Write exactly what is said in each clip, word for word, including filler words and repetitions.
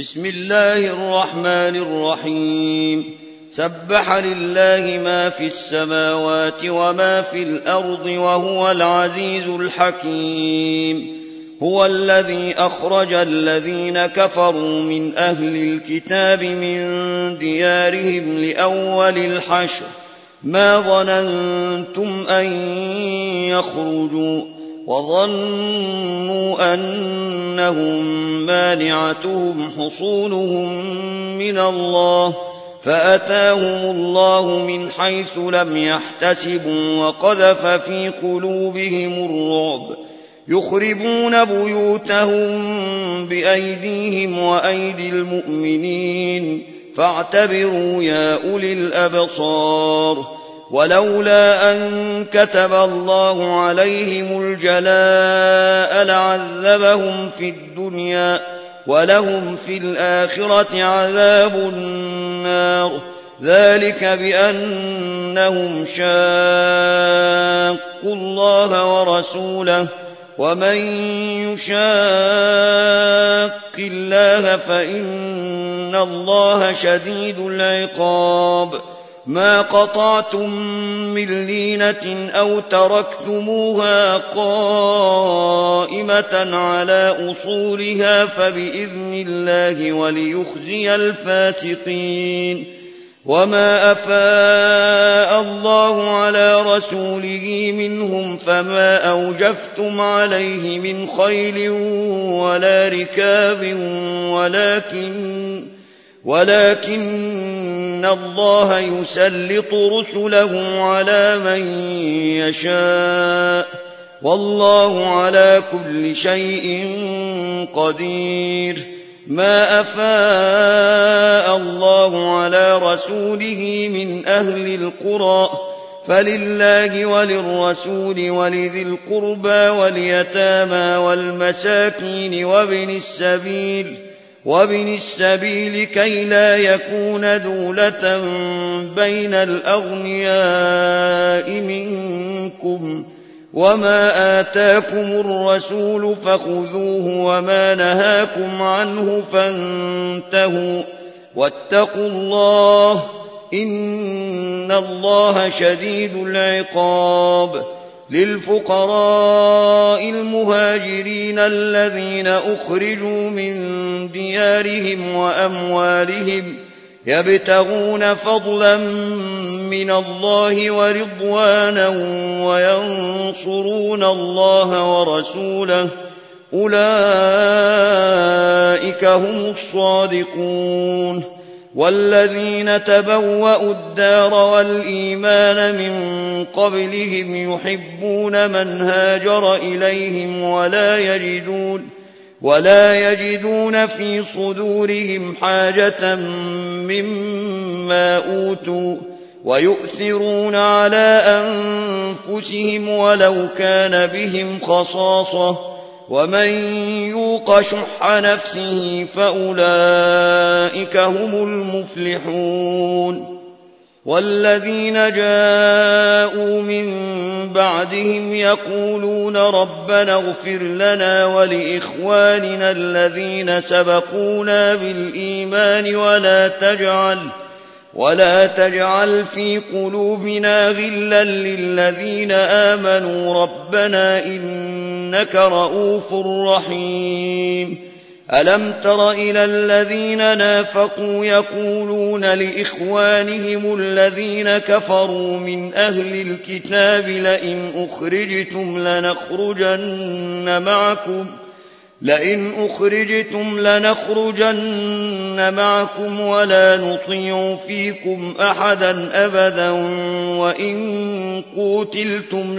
بسم الله الرحمن الرحيم سبح لله ما في السماوات وما في الأرض وهو العزيز الحكيم هو الذي أخرج الذين كفروا من أهل الكتاب من ديارهم لأول الحشر ما ظننتم أن يخرجوا وظنوا أنهم مانعتهم حصونهم من الله فأتاهم الله من حيث لم يحتسبوا وقذف في قلوبهم الرعب يخربون بيوتهم بأيديهم وأيدي المؤمنين فاعتبروا يا أولي الأبصار ولولا أن كتب الله عليهم الجلاء لعذبهم في الدنيا ولهم في الآخرة عذاب النار ذلك بأنهم شاقوا الله ورسوله ومن يشاق الله فإن الله شديد العقاب ما قطعتم من لينة أو تركتموها قائمة على أصولها فبإذن الله وليخزي الفاسقين وما أفاء الله على رسوله منهم فما أوجفتم عليه من خيل ولا ركاب ولكن ولكن الله يسلط رسله على من يشاء والله على كل شيء قدير ما أفاء الله على رسوله من أهل القرى فلله وللرسول ولذي القربى واليتامى والمساكين وابن السبيل وابن السبيل كي لا يكون دولة بين الأغنياء منكم وما آتاكم الرسول فخذوه وما نهاكم عنه فانتهوا واتقوا الله إن الله شديد العقاب للفقراء المهاجرين الذين أخرجوا من ديارهم وأموالهم يبتغون فضلا من الله ورضوانا وينصرون الله ورسوله أولئك هم الصادقون والذين تبوأوا الدار والإيمان من قبلهم يحبون من هاجر إليهم ولا يجدون ولا يجدون في صدورهم حاجة مما أوتوا ويؤثرون على أنفسهم ولو كان بهم خصاصة ومن يوق شح نفسه فأولئك هم المفلحون والذين جاءوا من بعدهم يقولون ربنا اغفر لنا ولإخواننا الذين سبقونا بالإيمان ولا تجعل ولا تجعل في قلوبنا غلا للذين آمنوا ربنا إنك رؤوف رحيم ألم تر إلى الذين نافقوا يقولون لإخوانهم الذين كفروا من أهل الكتاب لئن أخرجتم لنخرجن معكم لئن أخرجتم لنخرجن معكم ولا نطيع فيكم أحدا أبدا وإن قوتلتم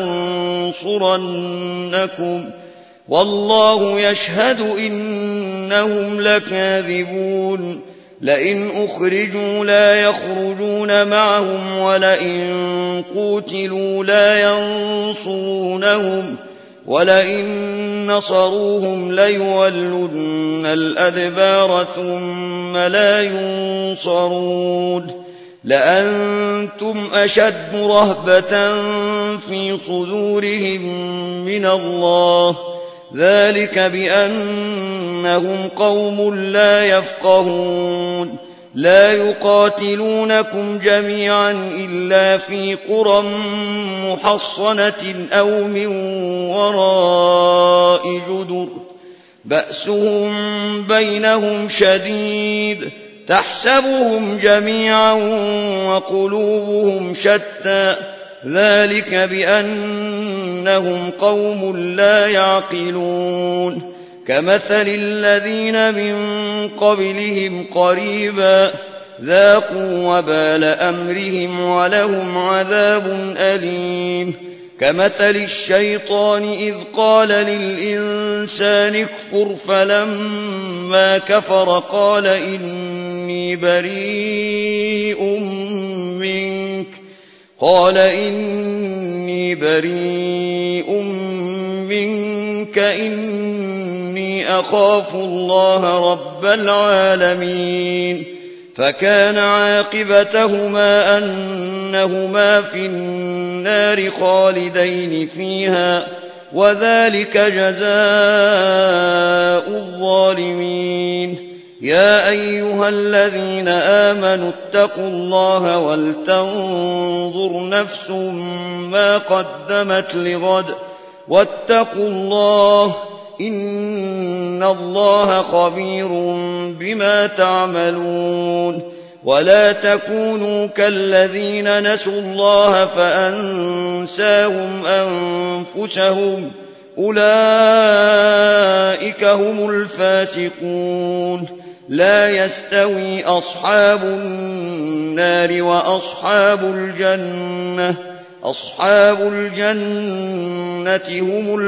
لننصرنكم والله يشهد إنهم لكاذبون لئن أخرجوا لا يخرجون معهم ولئن قوتلوا لا ينصرونهم ولئن نصروهم ليولن الأدبار ثم لا ينصرون لأنتم أشد رهبة في صدورهم من الله ذلك بأنهم قوم لا يفقهون لا يقاتلونكم جميعا إلا في قرى محصنة أو من وراء جدر بأسهم بينهم شديد تحسبهم جميعا وقلوبهم شتى ذلك بأنهم قوم لا يعقلون كمثل الذين من قبلهم قريبا ذاقوا وبال أمرهم ولهم عذاب أليم كمثل الشيطان إذ قال للإنسان اكفر فلما كفر قال إني بريء منك قال إني بريء منك إني أخاف الله رب العالمين فكان عاقبتهما أنهما في النار خالدين فيها وذلك جزاء الظالمين يا أيها الذين آمنوا اتقوا الله ولتنظر نفس ما قدمت لغد واتقوا الله إن الله خبير بما تعملون ولا تكونوا كالذين نسوا الله فأنساهم أنفسهم أولئك هم الفاسقون لا يستوي أصحاب النار وأصحاب الجنة أصحاب الجنة هم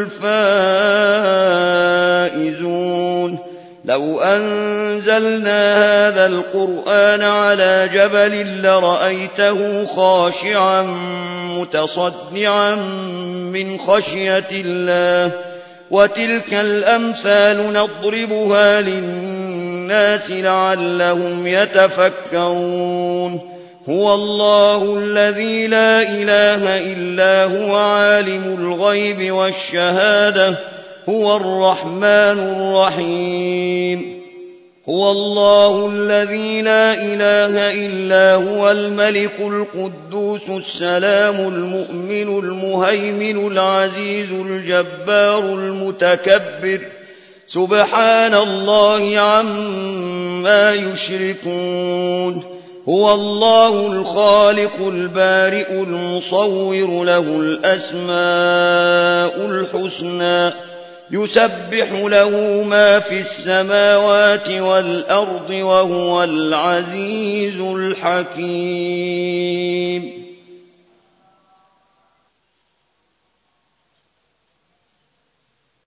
الفائزون لو أنزلنا هذا القرآن على جبل لرأيته خاشعا متصدعا من خشية الله وتلك الأمثال نضربها للناس لعلهم يتفكرون هو الله الذي لا إله إلا هو عالم الغيب والشهادة هو الرحمن الرحيم هو الله الذي لا إله إلا هو الملك القدوس السلام المؤمن المهيمن العزيز الجبار المتكبر سبحان الله عما يشركون هو الله الخالق البارئ المصور له الأسماء الحسنى يسبح له ما في السماوات والأرض وهو العزيز الحكيم